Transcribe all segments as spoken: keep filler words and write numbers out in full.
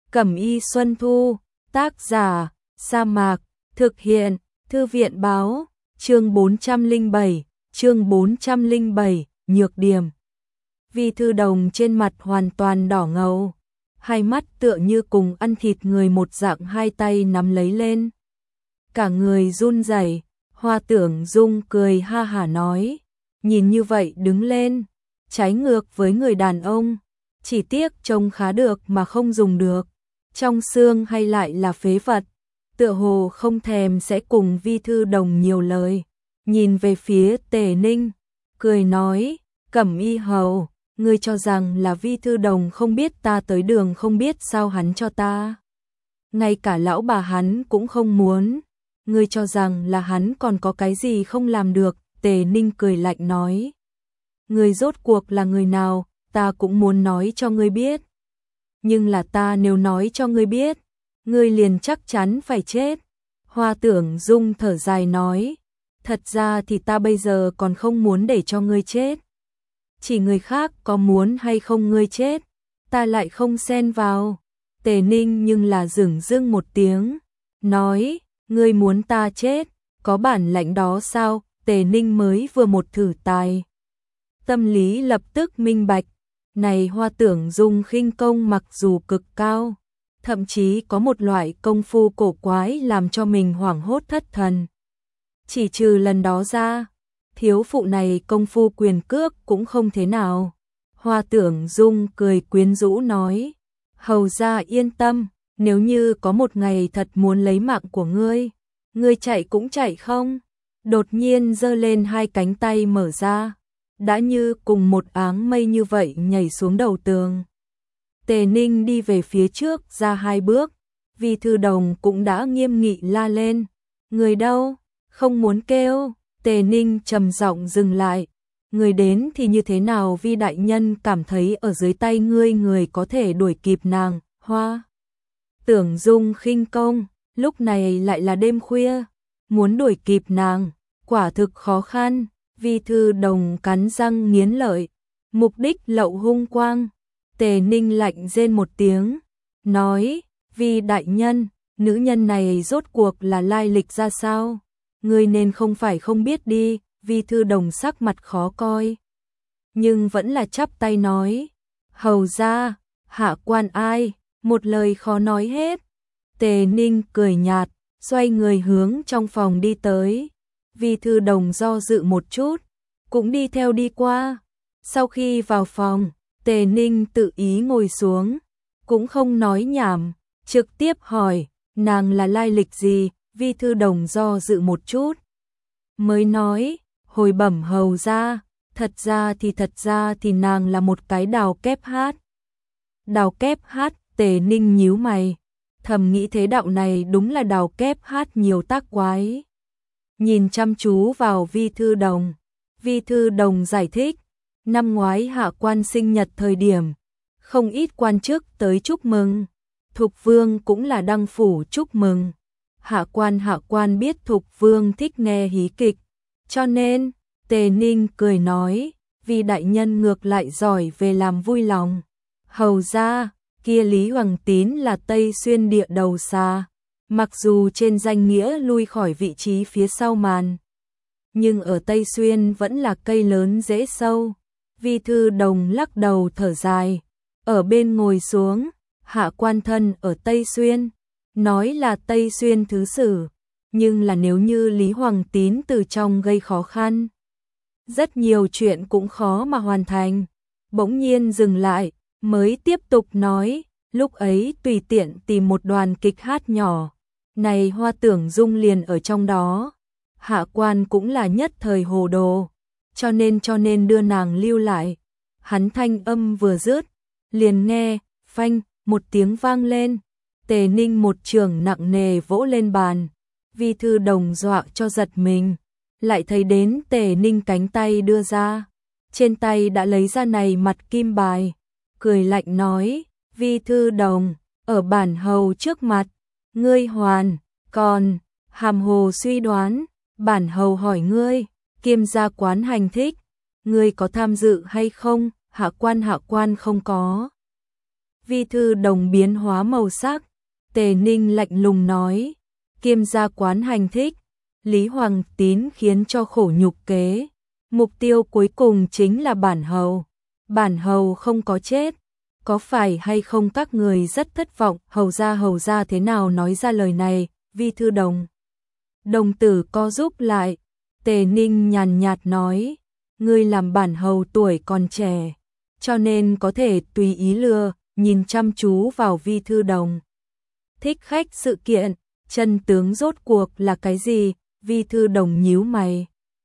Cẩm y Xuân Thu, tác giả, Sa Mạc, thực hiện, Thư viện báo, chương bốn trăm lẻ bảy, chương bốn trăm lẻ bảy, nhược điểm. Vi Thư Đồng trên mặt hoàn toàn đỏ ngầu, hai mắt tựa như cùng ăn thịt người một dạng, hai tay nắm lấy lên. Cả người run rẩy. Hoa Tưởng Dung cười ha hả nói, nhìn như vậy đứng lên, trái ngược với người đàn ông, chỉ tiếc trông khá được mà không dùng được, trong xương hay lại là phế vật, tựa hồ không thèm sẽ cùng Vi Thư Đồng nhiều lời, nhìn về phía Tề Ninh, cười nói, Cẩm y hầu, ngươi cho rằng là Vi Thư Đồng không biết ta tới đường, không biết sao hắn cho ta. Ngay cả lão bà hắn cũng không muốn. Ngươi cho rằng là hắn còn có cái gì không làm được, Tề Ninh cười lạnh nói. Ngươi rốt cuộc là người nào, ta cũng muốn nói cho ngươi biết. Nhưng là ta nếu nói cho ngươi biết, ngươi liền chắc chắn phải chết. Hoa Tưởng Dung thở dài nói, thật ra thì ta bây giờ còn không muốn để cho ngươi chết. Chỉ người khác có muốn hay không ngươi chết, ta lại không xen vào. Tề Ninh nhưng là dửng dưng một tiếng, nói, ngươi muốn ta chết, có bản lãnh đó sao? Tề Ninh mới vừa một thử tài. Tâm lý lập tức minh bạch, này Hoa Tưởng Dung khinh công mặc dù cực cao, thậm chí có một loại công phu cổ quái làm cho mình hoảng hốt thất thần. Chỉ trừ lần đó ra, thiếu phụ này công phu quyền cước cũng không thế nào. Hoa Tưởng Dung cười quyến rũ nói, hầu gia yên tâm, nếu như có một ngày thật muốn lấy mạng của ngươi, ngươi chạy cũng chạy không? Đột nhiên giơ lên hai cánh tay mở ra, đã như cùng một áng mây như vậy nhảy xuống đầu tường. Tề Ninh đi về phía trước ra hai bước, Vi Thư Đồng cũng đã nghiêm nghị la lên, người đâu? Không muốn kêu. Tề Ninh trầm giọng dừng lại, người đến thì như thế nào? Vi đại nhân cảm thấy ở dưới tay ngươi người có thể đuổi kịp nàng. Hoa Tưởng Dung khinh công, lúc này lại là đêm khuya, muốn đuổi kịp nàng, quả thực khó khăn. Vi Thư Đồng cắn răng nghiến lợi, mục đích lậu hung quang. Tề Ninh lạnh rên một tiếng, nói, Vi đại nhân, nữ nhân này rốt cuộc là lai lịch ra sao? Ngươi nên không phải không biết đi. Vi Thư Đồng sắc mặt khó coi, nhưng vẫn là chắp tay nói, hầu gia, hạ quan ai? Một lời khó nói hết. Tề Ninh cười nhạt, xoay người hướng trong phòng đi tới. Vi Thư Đồng do dự một chút, cũng đi theo đi qua. Sau khi vào phòng, Tề Ninh tự ý ngồi xuống, cũng không nói nhảm, trực tiếp hỏi, nàng là lai lịch gì? Vi Thư Đồng do dự một chút, mới nói, hồi bẩm hầu gia, thật ra thì thật ra thì nàng là một cái đào kép hát. Đào kép hát? Tề Ninh nhíu mày, thầm nghĩ thế đạo này đúng là đào kép hát nhiều tác quái. Nhìn chăm chú vào Vi Thư Đồng, Vi Thư Đồng giải thích, năm ngoái hạ quan sinh nhật thời điểm, không ít quan chức tới chúc mừng, Thục Vương cũng là đăng phủ chúc mừng. Hạ quan hạ quan biết Thục Vương thích nghe hí kịch, cho nên, Tề Ninh cười nói, Vi đại nhân ngược lại giỏi về làm vui lòng. Hầu gia, kia Lý Hoàng Tín là Tây Xuyên địa đầu xa, mặc dù trên danh nghĩa lui khỏi vị trí phía sau màn, nhưng ở Tây Xuyên vẫn là cây lớn rễ sâu. Vi Thư Đồng lắc đầu thở dài, ở bên ngồi xuống, hạ quan thân ở Tây Xuyên, nói là Tây Xuyên thứ sử, nhưng là nếu như Lý Hoàng Tín từ trong gây khó khăn, rất nhiều chuyện cũng khó mà hoàn thành. Bỗng nhiên dừng lại, mới tiếp tục nói, lúc ấy tùy tiện tìm một đoàn kịch hát nhỏ, này Hoa Tưởng Dung liền ở trong đó. Hạ quan cũng là nhất thời hồ đồ, cho nên cho nên đưa nàng lưu lại. Hắn thanh âm vừa dứt, liền nghe, phanh, một tiếng vang lên. Tề Ninh một trường nặng nề vỗ lên bàn, Vi Thư Đồng dọa cho giật mình, lại thấy đến Tề Ninh cánh tay đưa ra, trên tay đã lấy ra này mặt kim bài, cười lạnh nói, Vi Thư Đồng, ở bản hầu trước mặt, ngươi hoàn, còn, hàm hồ suy đoán, bản hầu hỏi ngươi, Kiêm gia quán hành thích, ngươi có tham dự hay không? Hạ quan hạ quan không có. Vi thư đồng biến hóa màu sắc, Tề Ninh lạnh lùng nói, Kiêm gia quán hành thích, Lý Hoàng Tín khiến cho khổ nhục kế, mục tiêu cuối cùng chính là bản hầu. Bản hầu không có chết, có phải hay không các người rất thất vọng, hầu gia hầu gia thế nào nói ra lời này, Vi thư đồng. Đồng tử co rúm lại, Tề Ninh nhàn nhạt nói, ngươi làm bản hầu tuổi còn trẻ, cho nên có thể tùy ý lừa, nhìn chăm chú vào Vi thư đồng. Thích khách sự kiện, chân tướng rốt cuộc là cái gì, Vi thư đồng nhíu mày.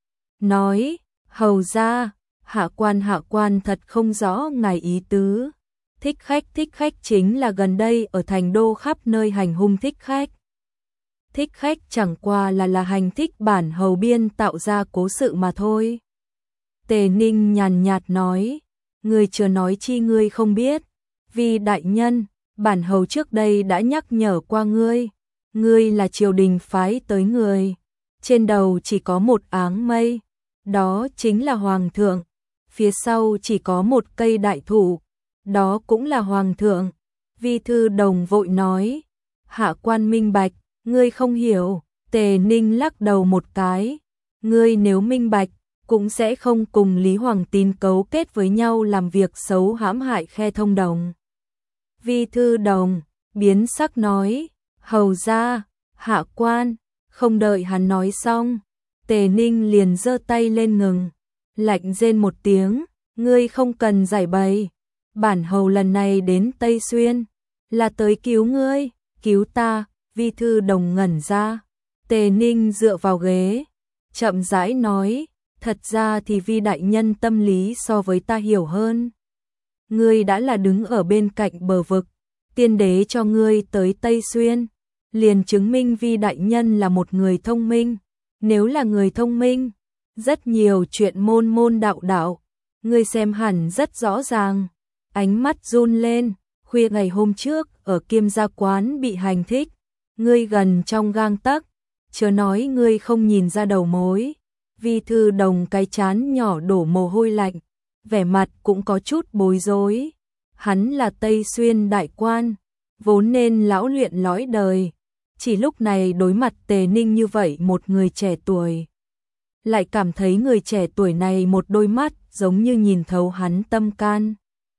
Nói, hầu gia, hạ quan hạ quan thật không rõ ngài ý tứ. Thích khách thích khách chính là gần đây ở thành đô khắp nơi hành hung thích khách. Thích khách chẳng qua là là hành thích bản hầu biên tạo ra cố sự mà thôi. Tề Ninh nhàn nhạt nói, ngươi chưa nói chi ngươi không biết. Vì đại nhân, bản hầu trước đây đã nhắc nhở qua ngươi. Ngươi là triều đình phái tới người. Trên đầu chỉ có một áng mây. Đó chính là hoàng thượng. Phía sau chỉ có một cây đại thụ. Đó cũng là hoàng thượng. Vi thư đồng vội nói, hạ quan minh bạch, ngươi không hiểu. Tề Ninh lắc đầu một cái, ngươi nếu minh bạch, cũng sẽ không cùng Lý Hoàng Tín cấu kết với nhau làm việc xấu hãm hại Khe Thông Đồng. Vi thư đồng, biến sắc nói, hầu gia, hạ quan, không đợi hắn nói xong, Tề Ninh liền giơ tay lên ngừng, lạnh rên một tiếng, ngươi không cần giải bày, bản hầu lần này đến Tây Xuyên, là tới cứu ngươi, cứu ta. Vi thư đồng ngẩn ra, Tề Ninh dựa vào ghế, chậm rãi nói, thật ra thì Vi đại nhân tâm lý so với ta hiểu hơn. Ngươi đã là đứng ở bên cạnh bờ vực, tiên đế cho ngươi tới Tây Xuyên, liền chứng minh Vi đại nhân là một người thông minh. Nếu là người thông minh, rất nhiều chuyện môn môn đạo đạo, ngươi xem hẳn rất rõ ràng. Ánh mắt run lên, khuya ngày hôm trước ở Kiêm gia quán bị hành thích, ngươi gần trong gang tấc, chớ nói ngươi không nhìn ra đầu mối. Vi thư đồng cái trán nhỏ đổ mồ hôi lạnh, vẻ mặt cũng có chút bối rối. Hắn là Tây Xuyên đại quan, vốn nên lão luyện lõi đời, chỉ lúc này đối mặt Tề Ninh như vậy một người trẻ tuổi, lại cảm thấy người trẻ tuổi này một đôi mắt giống như nhìn thấu hắn tâm can,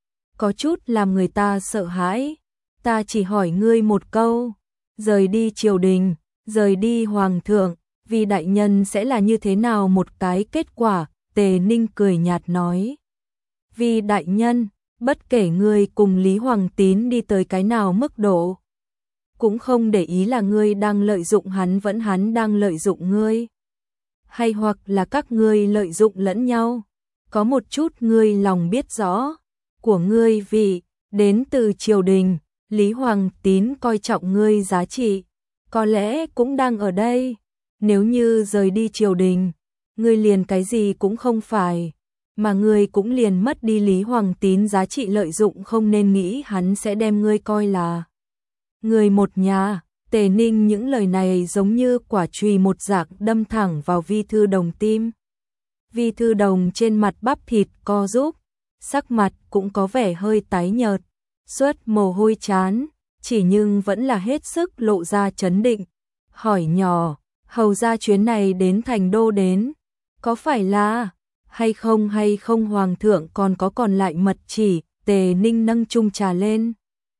có chút làm người ta sợ hãi. Ta chỉ hỏi ngươi một câu, rời đi triều đình, rời đi hoàng thượng, Vi đại nhân sẽ là như thế nào một cái kết quả? Tề Ninh cười nhạt nói, Vi đại nhân, bất kể ngươi cùng Lý Hoàng Tín đi tới cái nào mức độ, cũng không để ý là ngươi đang lợi dụng hắn vẫn hắn đang lợi dụng ngươi, hay hoặc là các ngươi lợi dụng lẫn nhau. Có một chút ngươi lòng biết rõ, của ngươi vì đến từ triều đình, Lý Hoàng Tín coi trọng ngươi giá trị, có lẽ cũng đang ở đây. Nếu như rời đi triều đình, ngươi liền cái gì cũng không phải, mà ngươi cũng liền mất đi Lý Hoàng Tín giá trị lợi dụng, không nên nghĩ hắn sẽ đem ngươi coi là người một nhà. Tề Ninh những lời này giống như quả chùy một dạng đâm thẳng vào Vi thư đồng tim. Vi thư đồng trên mặt bắp thịt co rúm, sắc mặt cũng có vẻ hơi tái nhợt, xuất mồ hôi chán, chỉ nhưng vẫn là hết sức lộ ra trấn định, hỏi nhỏ, hầu ra chuyến này đến thành đô đến, có phải là hay không hay không hoàng thượng còn có còn lại mật chỉ? Tề Ninh nâng chung trà lên,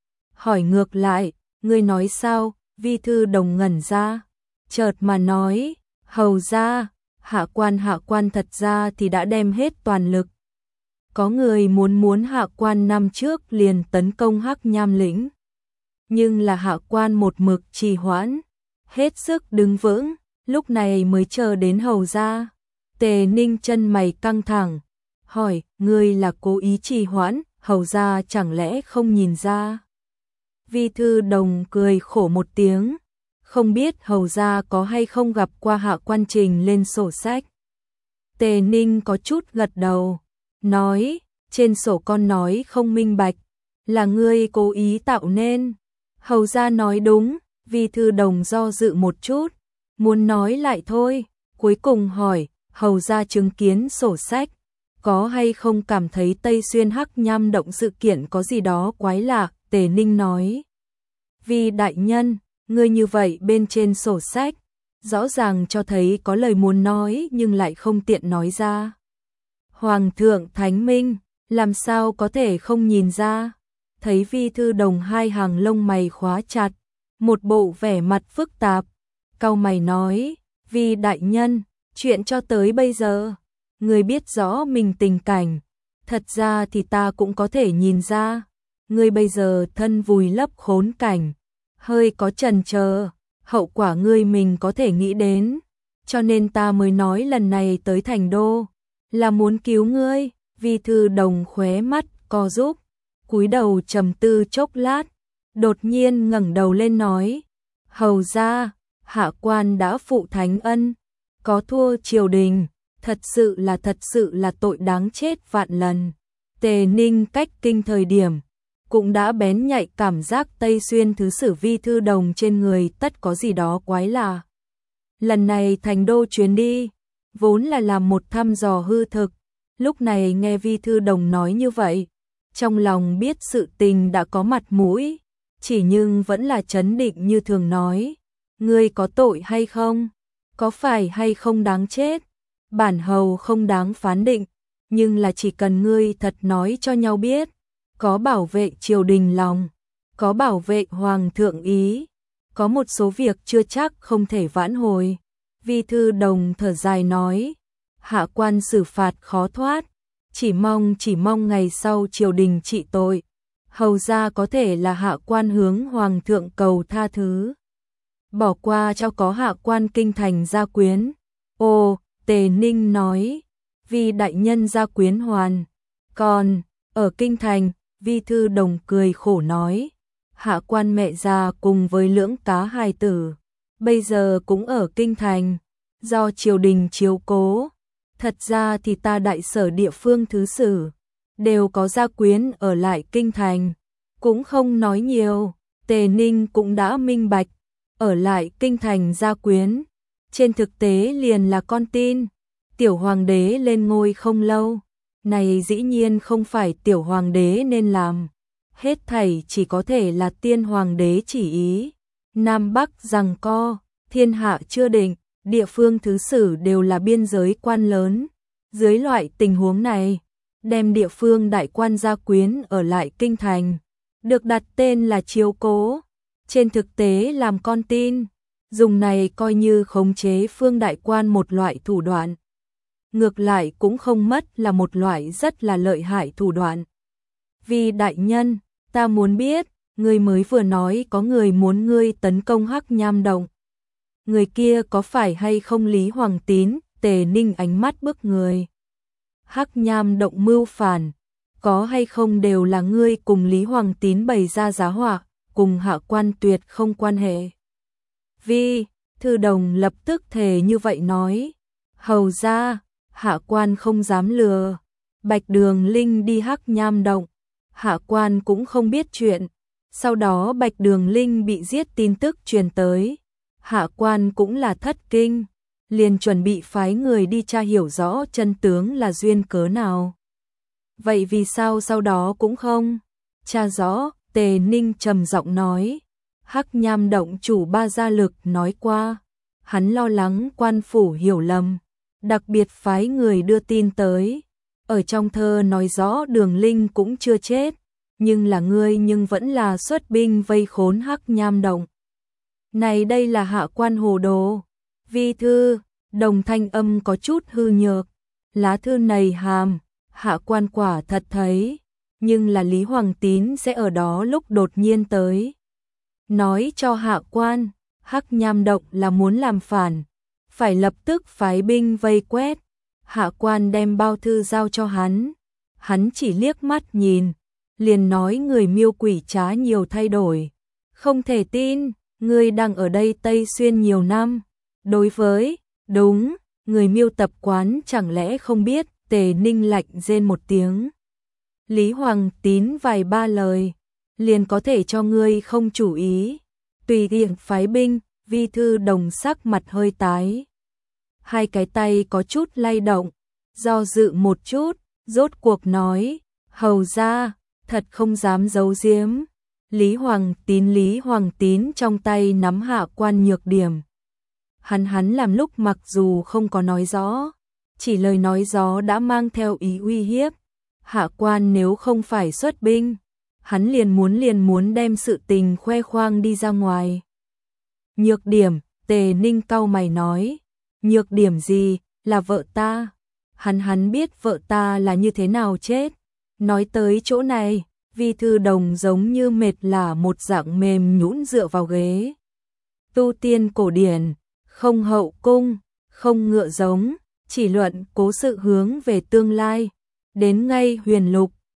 hỏi ngược lại, ngươi nói sao? Vi thư đồng ngẩn ra, chợt mà nói, hầu ra, hạ quan hạ quan thật ra thì đã đem hết toàn lực. Có người muốn muốn hạ quan năm trước liền tấn công Hắc Nham lĩnh, nhưng là hạ quan một mực trì hoãn, hết sức đứng vững, lúc này mới chờ đến hầu ra. Tề Ninh chân mày căng thẳng, hỏi, ngươi là cố ý trì hoãn, hầu ra chẳng lẽ không nhìn ra? Vi thư đồng cười khổ một tiếng, không biết hầu ra có hay không gặp qua hạ quan trình lên sổ sách. Tề Ninh có chút gật đầu, nói, trên sổ con nói không minh bạch, là ngươi cố ý tạo nên. Hầu ra nói đúng. Vi thư đồng do dự một chút, muốn nói lại thôi, cuối cùng hỏi, hầu ra chứng kiến sổ sách, có hay không cảm thấy Tây Xuyên Hắc Nham động sự kiện có gì đó quái lạ? Tề Ninh nói. Vì đại nhân, ngươi như vậy bên trên sổ sách, rõ ràng cho thấy có lời muốn nói nhưng lại không tiện nói ra. Hoàng thượng thánh minh, làm sao có thể không nhìn ra? Thấy Vi Thư Đồng hai hàng lông mày khóa chặt, một bộ vẻ mặt phức tạp, cau mày nói, vì đại nhân, chuyện cho tới bây giờ, người biết rõ mình tình cảnh, thật ra thì ta cũng có thể nhìn ra, ngươi bây giờ thân vùi lấp khốn cảnh, hơi có chần chờ, hậu quả ngươi mình có thể nghĩ đến, cho nên ta mới nói lần này tới thành đô, là muốn cứu ngươi. Vi Thư Đồng khóe mắt co rúm, cúi đầu trầm tư chốc lát, đột nhiên ngẩng đầu lên nói, hầu ra, hạ quan đã phụ thánh ân, có thua triều đình, thật sự là thật sự là tội đáng chết vạn lần. Tề Ninh cách kinh thời điểm, cũng đã bén nhạy cảm giác Tây Xuyên thứ sử Vi Thư Đồng trên người tất có gì đó quái lạ. Lần này thành đô chuyến đi, vốn là làm một thăm dò hư thực, lúc này nghe Vi Thư Đồng nói như vậy, trong lòng biết sự tình đã có mặt mũi, chỉ nhưng vẫn là trấn định như thường nói, ngươi có tội hay không? Có phải hay không đáng chết? Bản hầu không đáng phán định, nhưng là chỉ cần ngươi thật nói cho nhau biết, có bảo vệ triều đình lòng, có bảo vệ hoàng thượng ý, có một số việc chưa chắc không thể vãn hồi. Vi Thư Đồng thở dài nói, hạ quan xử phạt khó thoát, chỉ mong chỉ mong ngày sau triều đình trị tội, hầu ra có thể là hạ quan hướng hoàng thượng cầu tha thứ, bỏ qua cho có hạ quan kinh thành gia quyến. Ồ, Tề Ninh nói, vì đại nhân gia quyến hoàn, còn ở kinh thành. Vi Thư Đồng cười khổ nói, hạ quan mẹ già cùng với lưỡng cá hài tử, bây giờ cũng ở kinh thành, do triều đình chiếu cố. Thật ra thì ta đại sở địa phương thứ sử, đều có gia quyến ở lại kinh thành, cũng không nói nhiều. Tề Ninh cũng đã minh bạch, ở lại kinh thành gia quyến, trên thực tế liền là con tin. Tiểu hoàng đế lên ngôi không lâu, này dĩ nhiên không phải tiểu hoàng đế nên làm, hết thảy chỉ có thể là tiên hoàng đế chỉ ý. Nam Bắc giằng co, thiên hạ chưa định, địa phương thứ sử đều là biên giới quan lớn. Dưới loại tình huống này, đem địa phương đại quan gia quyến ở lại kinh thành, được đặt tên là chiếu cố, trên thực tế làm con tin, dùng này coi như khống chế phương đại quan một loại thủ đoạn. Ngược lại cũng không mất là một loại rất là lợi hại thủ đoạn. Vì đại nhân, ta muốn biết, ngươi mới vừa nói có người muốn ngươi tấn công Hắc Nham Động. Người kia có phải hay không Lý Hoàng Tín? Tề Ninh ánh mắt bức người. Hắc Nham Động mưu phản, có hay không đều là ngươi cùng Lý Hoàng Tín bày ra giá họa, cùng hạ quan tuyệt không quan hệ. Vi Thư Đồng lập tức thề như vậy nói, hầu ra, hạ quan không dám lừa, Bạch Đường Linh đi Hắc Nham Động, hạ quan cũng không biết chuyện, sau đó Bạch Đường Linh bị giết tin tức truyền tới, hạ quan cũng là thất kinh, liền chuẩn bị phái người đi tra hiểu rõ chân tướng là duyên cớ nào. Vậy vì sao sau đó cũng không tra rõ? Tề Ninh trầm giọng nói, Hắc Nham Động chủ Ba Gia Lực nói qua, hắn lo lắng quan phủ hiểu lầm, đặc biệt phái người đưa tin tới. Ở trong thơ nói rõ Đường Linh cũng chưa chết, nhưng là ngươi nhưng vẫn là xuất binh vây khốn Hắc Nham Động. Này đây là hạ quan hồ đồ. Vi Thư Đồng thanh âm có chút hư nhược, lá thư này hàm, hạ quan quả thật thấy, nhưng là Lý Hoàng Tín sẽ ở đó lúc đột nhiên tới. Nói cho hạ quan, Hắc Nham Động là muốn làm phản, phải lập tức phái binh vây quét. Hạ quan đem bao thư giao cho hắn, hắn chỉ liếc mắt nhìn, liền nói người miêu quỷ trá nhiều thay đổi. Không thể tin, ngươi đang ở đây Tây Xuyên nhiều năm, đối với, đúng, người miêu tập quán chẳng lẽ không biết. Tề Ninh lạnh rên một tiếng. Lý Hoàng Tín vài ba lời, liền có thể cho ngươi không chủ ý. Tùy tiện phái binh. Vi Thư Đồng sắc mặt hơi tái, hai cái tay có chút lay động, do dự một chút, rốt cuộc nói, hầu ra, thật không dám giấu giếm, Lý Hoàng Tín Lý Hoàng Tín trong tay nắm Hạ Quan nhược điểm. Hắn hắn làm lúc mặc dù không có nói rõ, chỉ lời nói gió đã mang theo ý uy hiếp. Hạ Quan nếu không phải xuất binh, hắn liền muốn liền muốn đem sự tình khoe khoang đi ra ngoài. Nhược điểm, Tề Ninh cau mày nói, nhược điểm gì, là vợ ta. Hắn hắn biết vợ ta là như thế nào chết. Nói tới chỗ này, Vi Thư Đồng giống như mệt lả một dạng mềm nhũn dựa vào ghế. Tu tiên cổ điển, không hậu cung, không ngựa giống, chỉ luận cố sự hướng về tương lai. Đến ngay huyền lục,